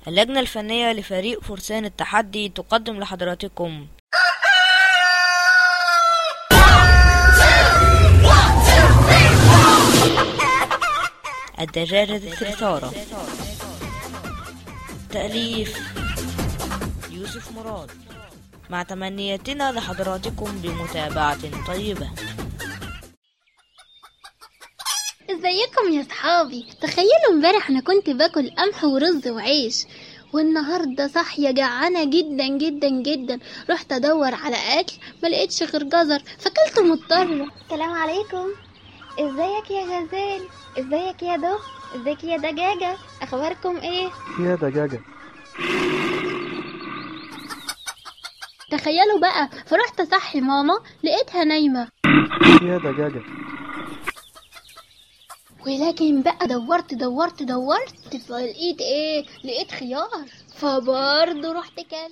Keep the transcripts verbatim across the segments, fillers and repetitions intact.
اللجنة الفنية لفريق فرسان التحدي تقدم لحضراتكم الدجاجة الثرثارة. تأليف يوسف مراد، مع تمنياتنا لحضراتكم بمتابعة طيبة. ازيكم يا صحابي؟ تخيلوا امبارح انا كنت باكل قمح ورز وعيش، والنهارده صاحيه جعانه جدا جدا جدا. رحت ادور على اكل ما لقيتش غير جزر فاكلته مضطره. السلام عليكم. ازيك يا غزال؟ ازيك يا دو؟ ازيك يا دجاجه؟ اخباركم ايه يا دجاجه؟ تخيلوا بقى، فرحت اصحي ماما لقيتها نايمه. يا دجاجه. ولكن بقى دورت دورت دورت فلقيت ايه؟ لقيت خيار، فبرضه رحت كل.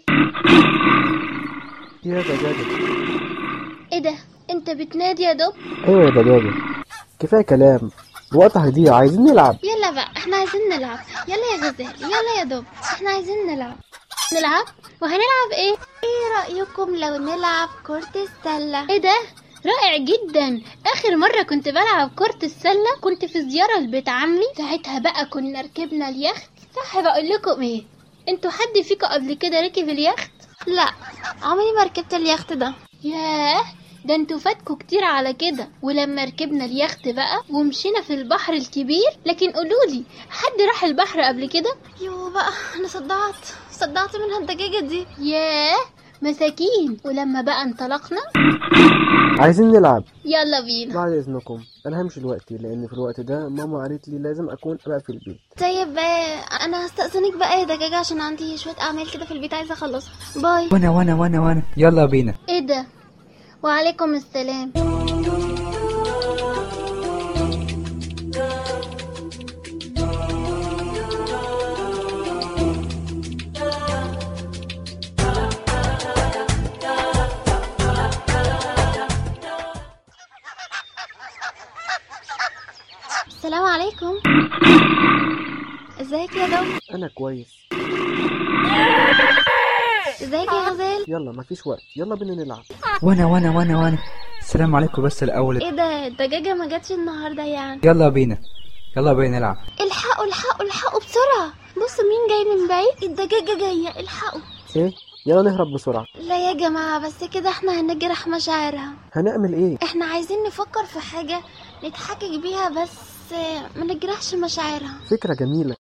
يا دجاجه. ايه ده؟ انت بتنادي يا دب؟ ايوه يا دجاجه، كفايه كلام، الوقت هيضيع، عايزين نلعب. يلا بقى، احنا عايزين نلعب. يلا يا غزال، يلا يا دب، احنا عايزين نلعب. نلعب؟ وهنلعب ايه؟ ايه رأيكم لو نلعب كرة السلة؟ ايه ده؟ رائع جدا. اخر مرة كنت بلعب كرة السلة كنت في زيارة لبيت عمي، ساعتها بقى كنا ركبنا اليخت. صح بقول لكم ايه؟ انتوا حد فيكم قبل كده ركب اليخت؟ لا، عمري ما ركبت اليخت ده. ياه، ده انتوا فاتكوا كتير على كده. ولما ركبنا اليخت بقى ومشينا في البحر الكبير، لكن قولولي، حد راح البحر قبل كده؟ يو بقى، انا صدعت صدعت منها الدجاجة دي. ياه مساكين. ولما بقى انطلقنا عايزين نلعب. يلا بينا. بعد اذنكم انا همشي دلوقتي، لان في الوقت ده ماما قالت لي لازم اكون ابقى في البيت. طيب انا هستأذنك بقى يا دجاجة عشان عندي شوية اعمال كده في البيت عايزة اخلصها. باي. وانا وانا وانا وانا يلا بينا. ايه ده؟ وعليكم السلام. السلام عليكم. ازيك يا دو؟ انا كويس. ازيك يا غزال؟ يلا مفيش وقت، يلا بينا نلعب. وانا وانا وانا وانا السلام عليكم. بس الاول ايه ده؟ الدجاجة ما جاتش النهارده يعني؟ يلا بينا يلا بينا نلعب. الحقوا الحقوا الحقوا بسرعة، بصوا مين جاي من بعيد. الدجاجة جاية، الحقوا. ايه؟ يلا نهرب بسرعة. لا يا جماعة، بس كده احنا هنجرح مشاعرها. هنعمل ايه؟ احنا عايزين نفكر في حاجة نتحكك بيها بس ما نجرحش مشاعرها. فكرة جميلة.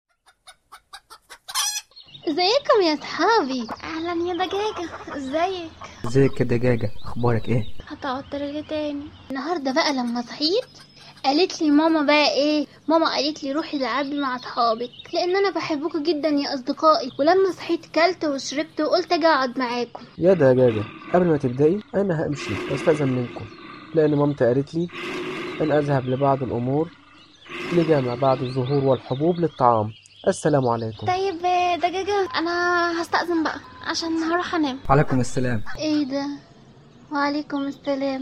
ازيكم يا صحابي؟ اهلا يا دجاجة. ازيك؟ ازيك يا دجاجة، اخبارك ايه؟ هتقعد ترجع تاني. النهاردة بقى لما صحيت قالت لي ماما بقى ايه؟ ماما قالت لي روحي العبي مع اصحابك، لان انا بحبكم جدا يا اصدقائي. ولما صحيت كلت وشربت وقلت اجي اقعد معاكم. يا دجاجة، قبل ما تبدأي انا همشي واستأذن منكم، لان مامتي قالت لي ان اذهب لبعض الامور لجمع بعض الزهور والحبوب للطعام. السلام عليكم. طيب دجاجة، انا هستأذن بقى عشان هروح انام. وعليكم السلام. ايه ده؟ وعليكم السلام.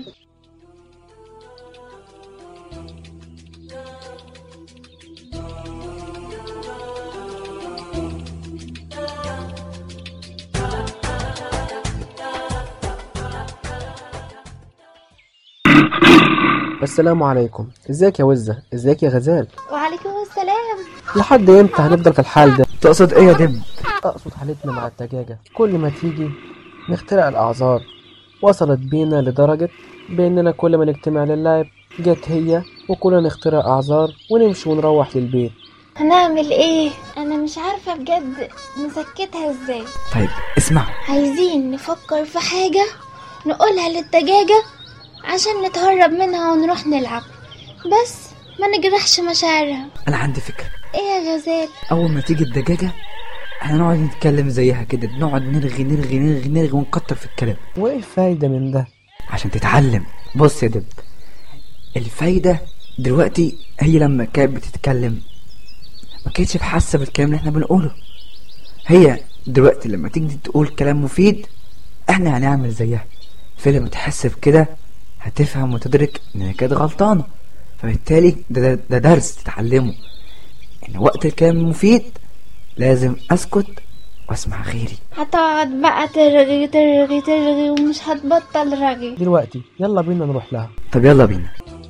السلام عليكم. ازيك يا وزة؟ ازيك يا غزال؟ وعليكم السلام. لحد امتى هنفضل في الحال ده؟ تقصد ايه يا دب؟ اقصد حالتنا مع الدجاجة، كل ما تيجي نخترع الاعذار. وصلت بينا لدرجة باننا كل ما نجتمع للعب جت هي وكلنا نخترع اعذار ونمشي ونروح للبيت. هنعمل ايه؟ انا مش عارفة بجد نسكتها ازاي. طيب اسمع، عايزين نفكر في حاجة نقولها للدجاجة عشان نتهرب منها ونروح نلعب، بس ما نجرحش مشاعرها. انا عندي فكرة. ايه يا غزال؟ اول ما تيجي الدجاجة احنا نقعد نتكلم زيها كده، نقعد نرغي نرغي نرغي نرغي ونكتر في الكلام. وايه الفايدة من ده؟ عشان تتعلم. بص يا دب، الفايدة دلوقتي هي لما كانت بتتكلم ما كانتش بحاسة بالكلام اللي احنا بنقوله. هي دلوقتي لما تيجي تقول كلام مفيد احنا هنعمل زيها، فلما تحس بكده هتفهم وتدرك ان هي كانت غلطانة. فبالتالي ده, ده, ده درس تتعلمه، ان وقت الكلام المفيد لازم اسكت واسمع غيري. هتقعد بقى ترغي ترغي ترغي ومش هتبطل رغي. دلوقتي يلا بينا نروح لها. طب يلا بينا.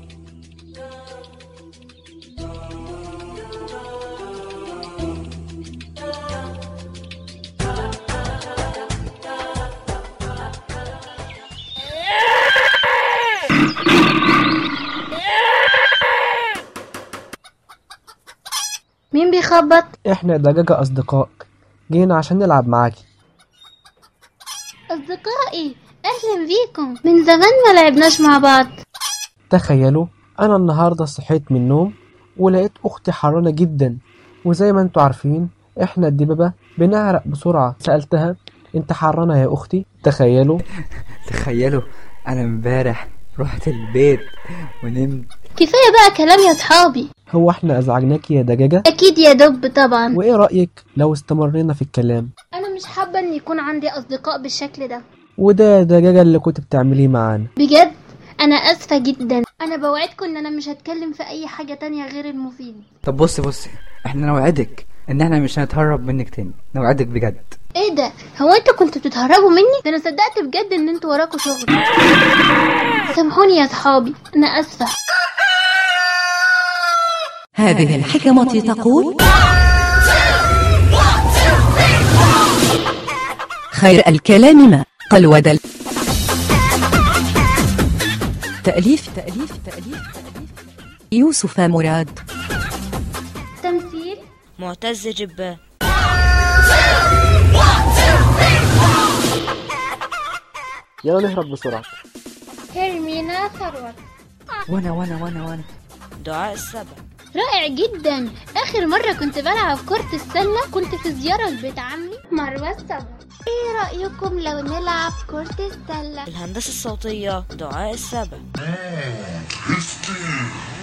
مين بيخبط؟ احنا دجاجة اصدقائك، جينا عشان نلعب معاكي. أصدقائي أهلا بيكم، من زمان ما لعبناش مع بعض. تخيلوا انا النهاردة صحيت من النوم ولقيت اختي حرانة جدا، وزي ما انتوا عارفين احنا الدببة بنعرق بسرعة. سألتها انت حرانة يا اختي؟ تخيلوا تخيلوا انا امبارح رحت البيت ونمت. كفاية بقى كلام يا صحابي. هو احنا ازعجناكي يا دجاجة؟ أكيد يا دب طبعا. وايه رأيك لو استمرينا في الكلام؟ أنا مش حابة إن يكون عندي أصدقاء بالشكل ده. وده يا دجاجة اللي كنت بتعمليه معانا. بجد أنا آسفة جدا. أنا بوعدكم إن أنا مش هتكلم في أي حاجة تانية غير المفيد. طب بصي بصي احنا نوعدك ان احنا مش هنتهرب منك تاني، نوعدك بجد. ايه ده؟ هو انتوا كنتوا بتتهربوا مني؟ ده انا صدقت بجد ان انتوا وراكوا شغل. سامحوني يا صحابي، انا اسفة. هذه الحكمة تقول: خير الكلام ما قل ودل. تأليف تأليف تأليف يوسف مراد. تمثيل معتز جبان. يلا نهرب بسرعة. هيرمينا ثروت. وانا وانا وانا وانا دعاء السبع. رائع جدا. اخر مرة كنت بلعب كرة السلة كنت في زيارة لبيت عمي مروة السبع. ايه رأيكم لو نلعب كرة السلة؟ الهندسة الصوتية دعاء السبع.